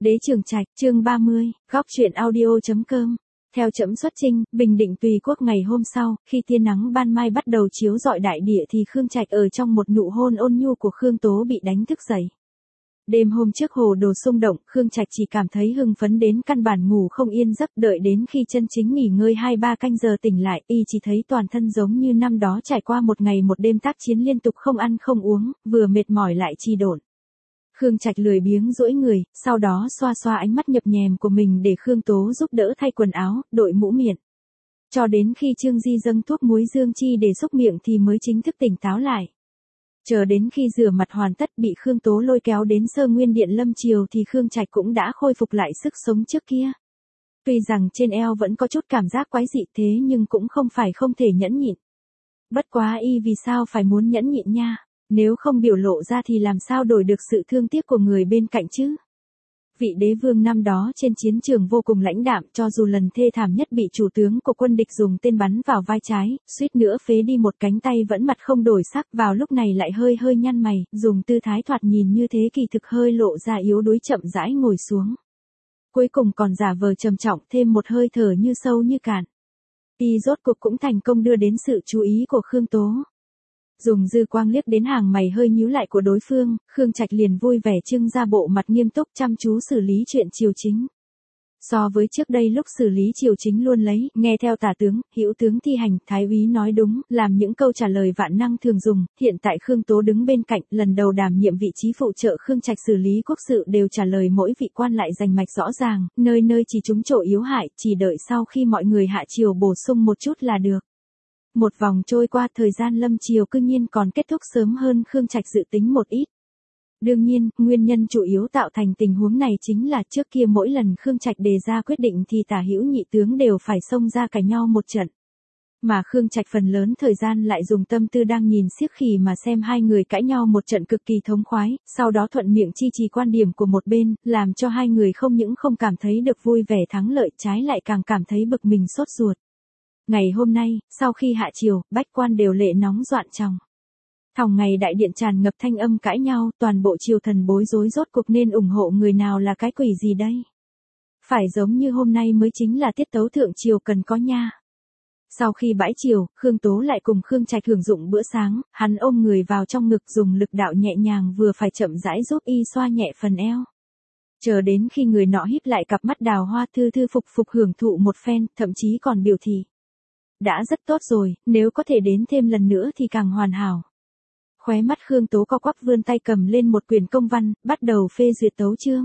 Đế Trường Trạch, chương 30, góc truyện audio.com. Theo Trẫm xuất chinh, Bình Định Tùy Quốc ngày hôm sau, khi tia nắng ban mai bắt đầu chiếu rọi đại địa thì Khương Trạch ở trong một nụ hôn ôn nhu của Khương Tố bị đánh thức dậy. Đêm hôm trước hồ đồ xung động, Khương Trạch chỉ cảm thấy hưng phấn đến căn bản ngủ không yên giấc, đợi đến khi chân chính nghỉ ngơi 2-3 canh giờ tỉnh lại, y chỉ thấy toàn thân giống như năm đó trải qua một ngày một đêm tác chiến liên tục không ăn không uống, vừa mệt mỏi lại trì độn. Khương Trạch lười biếng duỗi người, sau đó xoa xoa ánh mắt nhập nhèm của mình để Khương Tố giúp đỡ thay quần áo, đội mũ miệng. Cho đến khi Trương Di dâng thuốc muối dương chi để xúc miệng thì mới chính thức tỉnh táo lại. Chờ đến khi rửa mặt hoàn tất bị Khương Tố lôi kéo đến Sơ Nguyên Điện lâm triều thì Khương Trạch cũng đã khôi phục lại sức sống trước kia. Tuy rằng trên eo vẫn có chút cảm giác quái dị thế nhưng cũng không phải không thể nhẫn nhịn. Bất quá y vì sao phải muốn nhẫn nhịn nha, nếu không biểu lộ ra thì làm sao đổi được sự thương tiếc của người bên cạnh chứ. Vị đế vương năm đó trên chiến trường vô cùng lãnh đạm, cho dù lần thê thảm nhất bị chủ tướng của quân địch dùng tên bắn vào vai trái, suýt nữa phế đi một cánh tay vẫn mặt không đổi sắc, vào lúc này lại hơi hơi nhăn mày, dùng tư thái thoạt nhìn như thế kỳ thực hơi lộ ra yếu đuối chậm rãi ngồi xuống. Cuối cùng còn giả vờ trầm trọng thêm một hơi thở như sâu như cạn. Y rốt cuộc cũng thành công đưa đến sự chú ý của Khương Tố. Dùng dư quang liếc đến hàng mày hơi nhíu lại của đối phương, Khương Trạch liền vui vẻ trưng ra bộ mặt nghiêm túc chăm chú xử lý chuyện triều chính. So với trước đây lúc xử lý triều chính luôn lấy, nghe theo tả tướng, hữu tướng thi hành, thái úy nói đúng, làm những câu trả lời vạn năng thường dùng, hiện tại Khương Tố đứng bên cạnh, lần đầu đảm nhiệm vị trí phụ trợ Khương Trạch xử lý quốc sự đều trả lời mỗi vị quan lại rành mạch rõ ràng, nơi nơi chỉ trúng chỗ yếu hại, chỉ đợi sau khi mọi người hạ triều bổ sung một chút là được. Một vòng trôi qua, thời gian lâm triều cư nhiên còn kết thúc sớm hơn Khương Trạch dự tính một ít. Đương nhiên, nguyên nhân chủ yếu tạo thành tình huống này chính là trước kia mỗi lần Khương Trạch đề ra quyết định thì tả hữu nhị tướng đều phải xông ra cãi nhau một trận. Mà Khương Trạch phần lớn thời gian lại dùng tâm tư đang nhìn xiếc khỉ mà xem hai người cãi nhau một trận cực kỳ thống khoái, sau đó thuận miệng chi trì quan điểm của một bên, làm cho hai người không những không cảm thấy được vui vẻ thắng lợi trái lại càng cảm thấy bực mình sốt ruột. Ngày hôm nay, sau khi hạ triều, bách quan đều lệ nóng doạn tròng. Thòng ngày đại điện tràn ngập thanh âm cãi nhau, toàn bộ triều thần bối rối rốt cuộc nên ủng hộ người nào là cái quỷ gì đây? Phải giống như hôm nay mới chính là tiết tấu thượng triều cần có nha. Sau khi bãi triều, Khương Tố lại cùng Khương Trạch hưởng dụng bữa sáng, hắn ôm người vào trong ngực dùng lực đạo nhẹ nhàng vừa phải chậm rãi giúp y xoa nhẹ phần eo. Chờ đến khi người nọ híp lại cặp mắt đào hoa thư thư phục hưởng thụ một phen, thậm chí còn biểu thị. Đã rất tốt rồi, nếu có thể đến thêm lần nữa thì càng hoàn hảo. Khóe mắt Khương Tố co quắp vươn tay cầm lên một quyển công văn, bắt đầu phê duyệt tấu chương.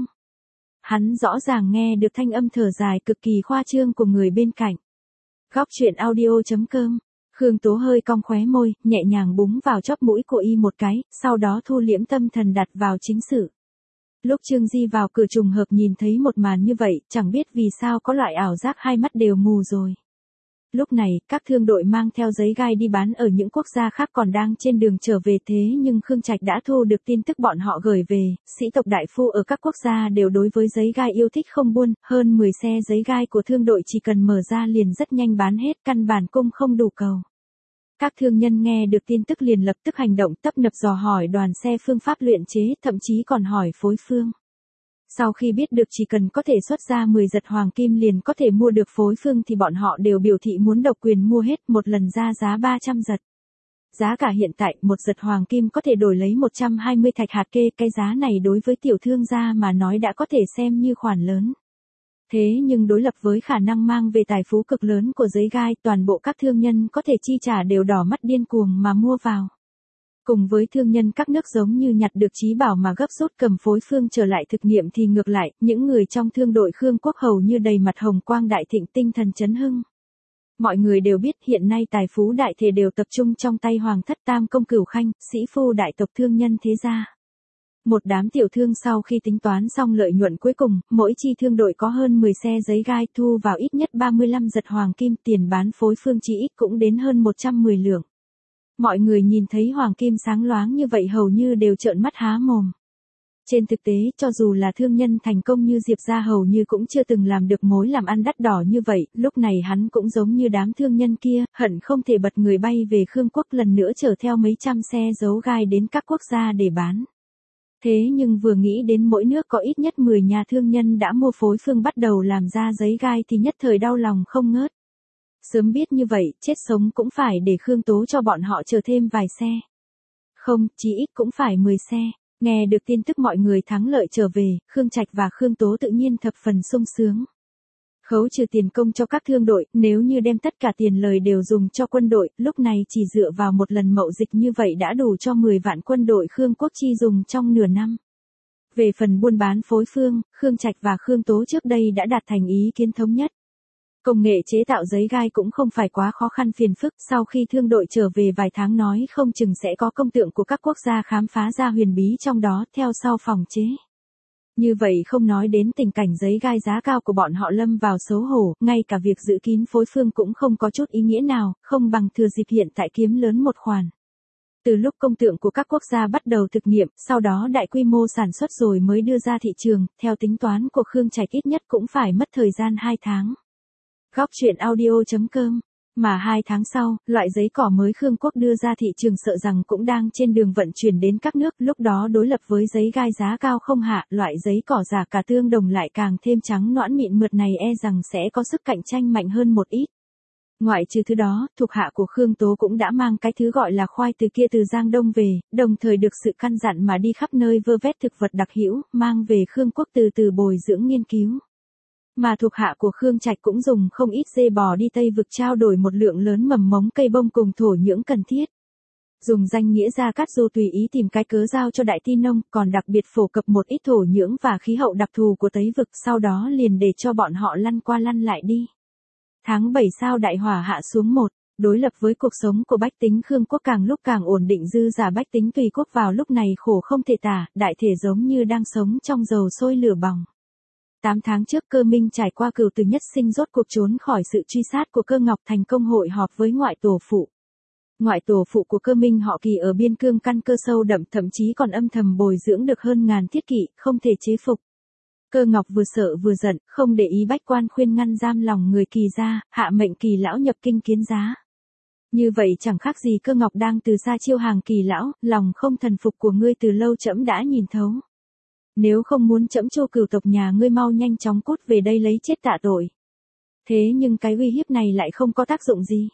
Hắn rõ ràng nghe được thanh âm thở dài cực kỳ khoa trương của người bên cạnh. Góc truyện audio.com. Khương Tố hơi cong khóe môi, nhẹ nhàng búng vào chóp mũi của y một cái, sau đó thu liễm tâm thần đặt vào chính sự. Lúc Trương Di vào cửa trùng hợp nhìn thấy một màn như vậy, chẳng biết vì sao có loại ảo giác hai mắt đều mù rồi. Lúc này, các thương đội mang theo giấy gai đi bán ở những quốc gia khác còn đang trên đường trở về thế nhưng Khương Trạch đã thu được tin tức bọn họ gửi về, sĩ tộc đại phu ở các quốc gia đều đối với giấy gai yêu thích không buôn, hơn 10 xe giấy gai của thương đội chỉ cần mở ra liền rất nhanh bán hết, căn bản cung không đủ cầu. Các thương nhân nghe được tin tức liền lập tức hành động tấp nập dò hỏi đoàn xe phương pháp luyện chế, thậm chí còn hỏi phối phương. Sau khi biết được chỉ cần có thể xuất ra 10 giật hoàng kim liền có thể mua được phối phương thì bọn họ đều biểu thị muốn độc quyền mua hết một lần ra giá 300 giật. Giá cả hiện tại một giật hoàng kim có thể đổi lấy 120 thạch hạt kê, cái giá này đối với tiểu thương gia mà nói đã có thể xem như khoản lớn. Thế nhưng đối lập với khả năng mang về tài phú cực lớn của giấy gai, toàn bộ các thương nhân có thể chi trả đều đỏ mắt điên cuồng mà mua vào. Cùng với thương nhân các nước giống như nhặt được trí bảo mà gấp rút cầm phối phương trở lại thực nghiệm thì ngược lại, những người trong thương đội Khương Quốc hầu như đầy mặt hồng quang đại thịnh tinh thần chấn hưng. Mọi người đều biết hiện nay tài phú đại thể đều tập trung trong tay Hoàng thất Tam công Cửu Khanh, sĩ phu đại tộc thương nhân thế gia. Một đám tiểu thương sau khi tính toán xong lợi nhuận cuối cùng, mỗi chi thương đội có hơn 10 xe giấy gai thu vào ít nhất 35 giật hoàng kim, tiền bán phối phương chỉ ít cũng đến hơn 110 lượng. Mọi người nhìn thấy hoàng kim sáng loáng như vậy hầu như đều trợn mắt há mồm. Trên thực tế, cho dù là thương nhân thành công như Diệp gia hầu như cũng chưa từng làm được mối làm ăn đắt đỏ như vậy, lúc này hắn cũng giống như đám thương nhân kia, hận không thể bật người bay về Khương Quốc lần nữa chở theo mấy trăm xe giấu gai đến các quốc gia để bán. Thế nhưng vừa nghĩ đến mỗi nước có ít nhất 10 nhà thương nhân đã mua phối phương bắt đầu làm ra giấy gai thì nhất thời đau lòng không ngớt. Sớm biết như vậy, chết sống cũng phải để Khương Tố cho bọn họ chờ thêm vài xe. Không, chí ít cũng phải 10 xe. Nghe được tin tức mọi người thắng lợi trở về, Khương Trạch và Khương Tố tự nhiên thập phần sung sướng. Khấu trừ tiền công cho các thương đội, nếu như đem tất cả tiền lời đều dùng cho quân đội, lúc này chỉ dựa vào một lần mậu dịch như vậy đã đủ cho 10 vạn quân đội Khương Quốc chi dùng trong nửa năm. Về phần buôn bán phối phương, Khương Trạch và Khương Tố trước đây đã đạt thành ý kiến thống nhất. Công nghệ chế tạo giấy gai cũng không phải quá khó khăn phiền phức, sau khi thương đội trở về vài tháng nói không chừng sẽ có công tượng của các quốc gia khám phá ra huyền bí trong đó, theo sau phòng chế. Như vậy không nói đến tình cảnh giấy gai giá cao của bọn họ lâm vào xấu hổ, ngay cả việc giữ kín phối phương cũng không có chút ý nghĩa nào, không bằng thừa dịp hiện tại kiếm lớn một khoản. Từ lúc công tượng của các quốc gia bắt đầu thực nghiệm, sau đó đại quy mô sản xuất rồi mới đưa ra thị trường, theo tính toán của Khương Trạch ít nhất cũng phải mất thời gian 2 tháng. Góc truyện audio.com. Mà 2 tháng sau, loại giấy cỏ mới Khương Quốc đưa ra thị trường sợ rằng cũng đang trên đường vận chuyển đến các nước, lúc đó đối lập với giấy gai giá cao không hạ, loại giấy cỏ giả cả tương đồng lại càng thêm trắng nõn mịn mượt này e rằng sẽ có sức cạnh tranh mạnh hơn một ít. Ngoại trừ thứ đó, thuộc hạ của Khương Tố cũng đã mang cái thứ gọi là khoai từ kia từ Giang Đông về, đồng thời được sự căn dặn mà đi khắp nơi vơ vét thực vật đặc hữu, mang về Khương Quốc từ từ bồi dưỡng nghiên cứu. Mà thuộc hạ của Khương Trạch cũng dùng không ít dê bò đi Tây Vực trao đổi một lượng lớn mầm mống cây bông cùng thổ nhưỡng cần thiết. Dùng danh nghĩa Gia Cát Du tùy ý tìm cái cớ giao cho Đại Ti Nông, còn đặc biệt phổ cập một ít thổ nhưỡng và khí hậu đặc thù của Tây Vực, sau đó liền để cho bọn họ lăn qua lăn lại đi. Tháng 7 sao đại hỏa hạ xuống một, đối lập với cuộc sống của bách tính Khương Quốc càng lúc càng ổn định, dư giả bách tính tùy quốc vào lúc này khổ không thể tả, đại thể giống như đang sống trong dầu sôi lửa bỏng. 8 tháng trước Cơ Minh trải qua cửu tử nhất sinh rốt cuộc trốn khỏi sự truy sát của Cơ Ngọc, thành công hội họp với ngoại tổ phụ. Ngoại tổ phụ của Cơ Minh họ Kỳ ở biên cương căn cơ sâu đậm, thậm chí còn âm thầm bồi dưỡng được hơn ngàn thiết kỵ, không thể chế phục. Cơ Ngọc vừa sợ vừa giận, không để ý bách quan khuyên ngăn giam lòng người Kỳ ra, hạ mệnh Kỳ lão nhập kinh kiến giá. Như vậy chẳng khác gì Cơ Ngọc đang từ xa chiêu hàng Kỳ lão, lòng không thần phục của ngươi từ lâu trẫm đã nhìn thấu. Nếu không muốn trẫm trô cửu tộc nhà ngươi mau nhanh chóng cút về đây lấy chết tạ tội. Thế nhưng cái uy hiếp này lại không có tác dụng gì.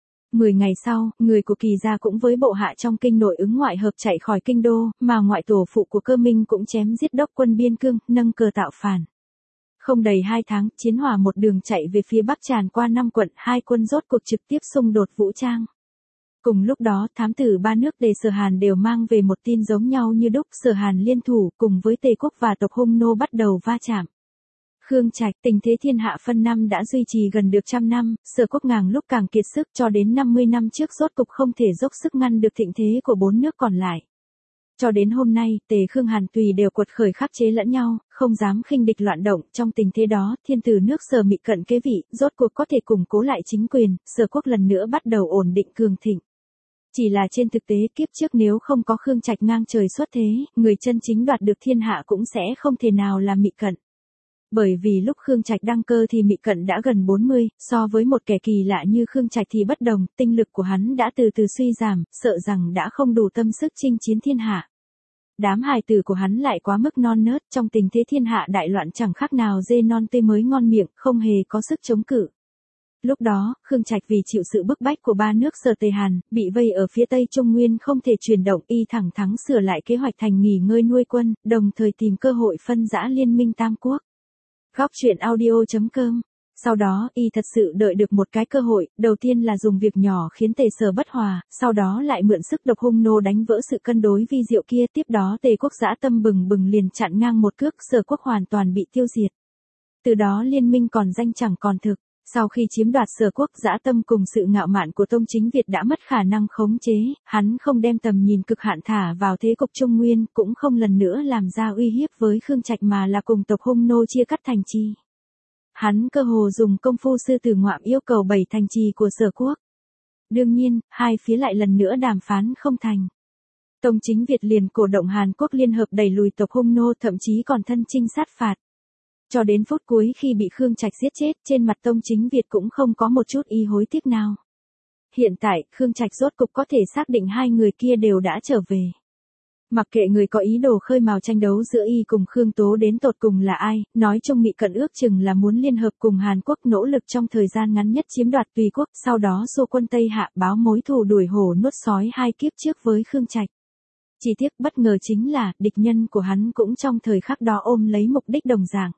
10 ngày sau, người của Kỳ gia cũng với bộ hạ trong kinh nội ứng ngoại hợp chạy khỏi kinh đô, mà ngoại tổ phụ của Cơ Minh cũng chém giết đốc quân biên cương, nâng cờ tạo phản. Không đầy 2 tháng, chiến hỏa một đường chạy về phía bắc tràn qua 5 quận, 2 quân rốt cuộc trực tiếp xung đột vũ trang. Cùng lúc đó, thám tử 3 nước Tề Sở Hàn đều mang về một tin giống nhau như đúc, Sở Hàn liên thủ cùng với Tề quốc và tộc Hung nô bắt đầu va chạm. Khương Trạch, tình thế thiên hạ phân năm đã duy trì gần được 100 năm, Sở quốc ngàng lúc càng kiệt sức, cho đến 50 năm trước rốt cục không thể dốc sức ngăn được thịnh thế của 4 nước còn lại. Cho đến hôm nay, Tề Khương Hàn tùy đều quật khởi khắc chế lẫn nhau, không dám khinh địch loạn động, trong tình thế đó, thiên tử nước Sở Mị cận kế vị, rốt cuộc có thể củng cố lại chính quyền, Sở quốc lần nữa bắt đầu ổn định cường thịnh. Chỉ là trên thực tế kiếp trước nếu không có Khương Trạch ngang trời xuất thế, người chân chính đoạt được thiên hạ cũng sẽ không thể nào là Mị cận. Bởi vì lúc Khương Trạch đăng cơ thì Mị cận đã gần 40, so với một kẻ kỳ lạ như Khương Trạch thì bất đồng, tinh lực của hắn đã từ từ suy giảm, sợ rằng đã không đủ tâm sức chinh chiến thiên hạ. Đám hài tử của hắn lại quá mức non nớt, trong tình thế thiên hạ đại loạn chẳng khác nào dê non tươi mới ngon miệng, không hề có sức chống cự. Lúc đó, Khương Trạch vì chịu sự bức bách của 3 nước Sở Tề Hàn, bị vây ở phía Tây Trung Nguyên không thể chuyển động, y thẳng thắn sửa lại kế hoạch thành nghỉ ngơi nuôi quân, đồng thời tìm cơ hội phân rã liên minh Tam Quốc. Góc truyện audio.com. Sau đó, y thật sự đợi được một cái cơ hội, đầu tiên là dùng việc nhỏ khiến Tề Sở bất hòa, sau đó lại mượn sức độc Hung nô đánh vỡ sự cân đối vi diệu kia, tiếp đó Tề quốc dã tâm bừng bừng liền chặn ngang một cước, Sở quốc hoàn toàn bị tiêu diệt. Từ đó liên minh còn danh chẳng còn thực. Sau khi chiếm đoạt Sở quốc, dã tâm cùng sự ngạo mạn của Tông Chính Việt đã mất khả năng khống chế, hắn không đem tầm nhìn cực hạn thả vào thế cục Trung Nguyên, cũng không lần nữa làm ra uy hiếp với Khương Trạch mà là cùng tộc Hung nô chia cắt thành trì. Hắn cơ hồ dùng công phu sư tử ngoạm yêu cầu 7 thành trì của Sở quốc. Đương nhiên, hai phía lại lần nữa đàm phán không thành. Tông Chính Việt liền cổ động Hàn Quốc liên hợp đẩy lùi tộc Hung nô, thậm chí còn thân chinh sát phạt. Cho đến phút cuối khi bị Khương Trạch giết chết, trên mặt Tông Chính Việt cũng không có một chút ý hối tiếc nào. Hiện tại, Khương Trạch rốt cục có thể xác định hai người kia đều đã trở về. Mặc kệ người có ý đồ khơi mào tranh đấu giữa y cùng Khương Tố đến tột cùng là ai, nói chung Mỹ Cận ước chừng là muốn liên hợp cùng Hàn Quốc nỗ lực trong thời gian ngắn nhất chiếm đoạt Tùy Quốc, sau đó xô quân Tây Hạ báo mối thù đuổi hổ nuốt sói hai kiếp trước với Khương Trạch. Chỉ tiếc bất ngờ chính là, địch nhân của hắn cũng trong thời khắc đó ôm lấy mục đích đồng dạng.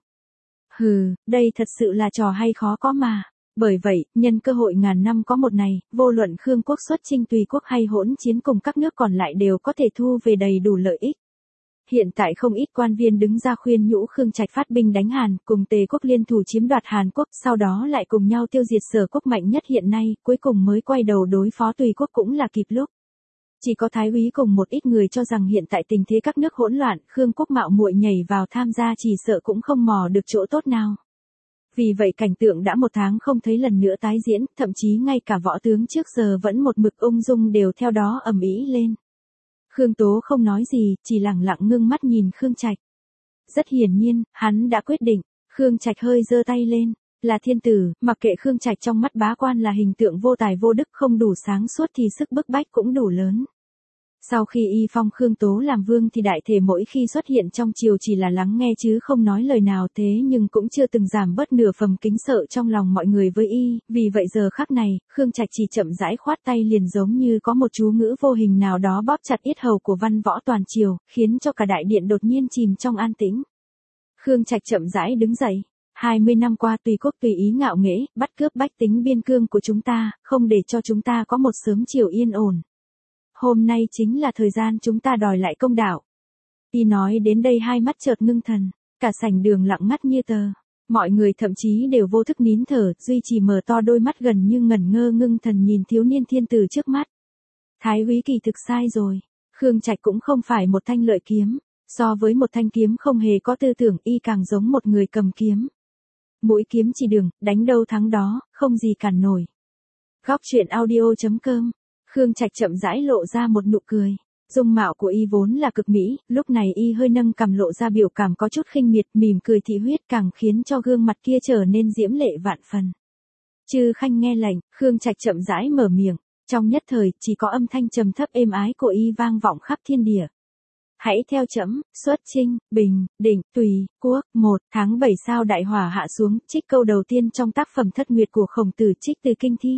Hừ, đây thật sự là trò hay khó có mà. Bởi vậy, nhân cơ hội ngàn năm có một này, vô luận Khương quốc xuất chinh Tùy quốc hay hỗn chiến cùng các nước còn lại đều có thể thu về đầy đủ lợi ích. Hiện tại không ít quan viên đứng ra khuyên nhủ Khương Trạch phát binh đánh Hàn, cùng Tề quốc liên thủ chiếm đoạt Hàn Quốc, sau đó lại cùng nhau tiêu diệt Sở quốc mạnh nhất hiện nay, cuối cùng mới quay đầu đối phó Tùy quốc cũng là kịp lúc. Chỉ có Thái úy cùng một ít người cho rằng hiện tại tình thế các nước hỗn loạn, Khương quốc mạo muội nhảy vào tham gia chỉ sợ cũng không mò được chỗ tốt nào. Vì vậy cảnh tượng đã 1 tháng không thấy lần nữa tái diễn, thậm chí ngay cả võ tướng trước giờ vẫn một mực ung dung đều theo đó ầm ĩ lên. Khương Tố không nói gì, chỉ lặng lặng ngưng mắt nhìn Khương Trạch. Rất hiển nhiên, hắn đã quyết định. Khương Trạch hơi giơ tay lên. Là thiên tử, mặc kệ Khương Trạch trong mắt bá quan là hình tượng vô tài vô đức không đủ sáng suốt thì sức bức bách cũng đủ lớn. Sau khi y phong Khương Tố làm vương thì đại thể mỗi khi xuất hiện trong triều chỉ là lắng nghe chứ không nói lời nào, thế nhưng cũng chưa từng giảm bớt nửa phần kính sợ trong lòng mọi người với y, vì vậy giờ khắc này, Khương Trạch chỉ chậm rãi khoát tay liền giống như có một chú ngữ vô hình nào đó bóp chặt yết hầu của văn võ toàn triều, khiến cho cả đại điện đột nhiên chìm trong an tĩnh. Khương Trạch chậm rãi đứng dậy. 20 năm qua Tùy quốc tùy ý ngạo nghễ, bắt cướp bách tính biên cương của chúng ta, không để cho chúng ta có một sớm chiều yên ổn. Hôm nay chính là thời gian chúng ta đòi lại công đạo. Y nói đến đây hai mắt chợt ngưng thần, cả sảnh đường lặng ngắt như tờ. Mọi người thậm chí đều vô thức nín thở, duy trì mở to đôi mắt gần như ngẩn ngơ ngưng thần nhìn thiếu niên thiên tử trước mắt. Thái úy kỳ thực sai rồi, Khương Trạch cũng không phải một thanh lợi kiếm, so với một thanh kiếm không hề có tư tưởng, y càng giống một người cầm kiếm. Mũi kiếm chỉ đường, đánh đâu thắng đó, không gì cản nổi. Góc truyện audio.com. Khương Trạch chậm rãi lộ ra một nụ cười. Dung mạo của y vốn là cực mỹ, lúc này y hơi nâng cằm lộ ra biểu cảm có chút khinh miệt, mỉm cười thị huyết càng khiến cho gương mặt kia trở nên diễm lệ vạn phần. Chư khanh nghe lệnh, Khương Trạch chậm rãi mở miệng, trong nhất thời chỉ có âm thanh trầm thấp êm ái của y vang vọng khắp thiên địa. Hãy theo trẫm, xuất chinh, Bình, Định, Tùy quốc. 1 tháng 7 sao đại hỏa hạ xuống, trích câu đầu tiên trong tác phẩm Thất Nguyệt của Khổng Tử trích từ kinh thi.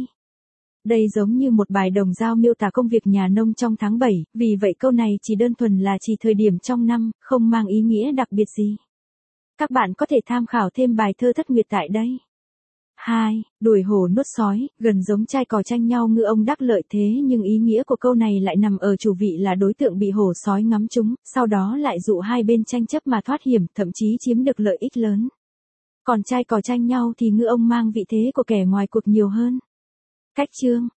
Đây giống như một bài đồng dao miêu tả công việc nhà nông trong tháng 7, vì vậy câu này chỉ đơn thuần là chỉ thời điểm trong năm, không mang ý nghĩa đặc biệt gì. Các bạn có thể tham khảo thêm bài thơ Thất Nguyệt tại đây. 2. Đuổi hổ nuốt sói, gần giống trai cò tranh nhau ngư ông đắc lợi, thế nhưng ý nghĩa của câu này lại nằm ở chủ vị là đối tượng bị hổ sói ngắm trúng, sau đó lại dụ hai bên tranh chấp mà thoát hiểm, thậm chí chiếm được lợi ích lớn. Còn trai cò tranh nhau thì ngư ông mang vị thế của kẻ ngoài cuộc nhiều hơn. Cách chương,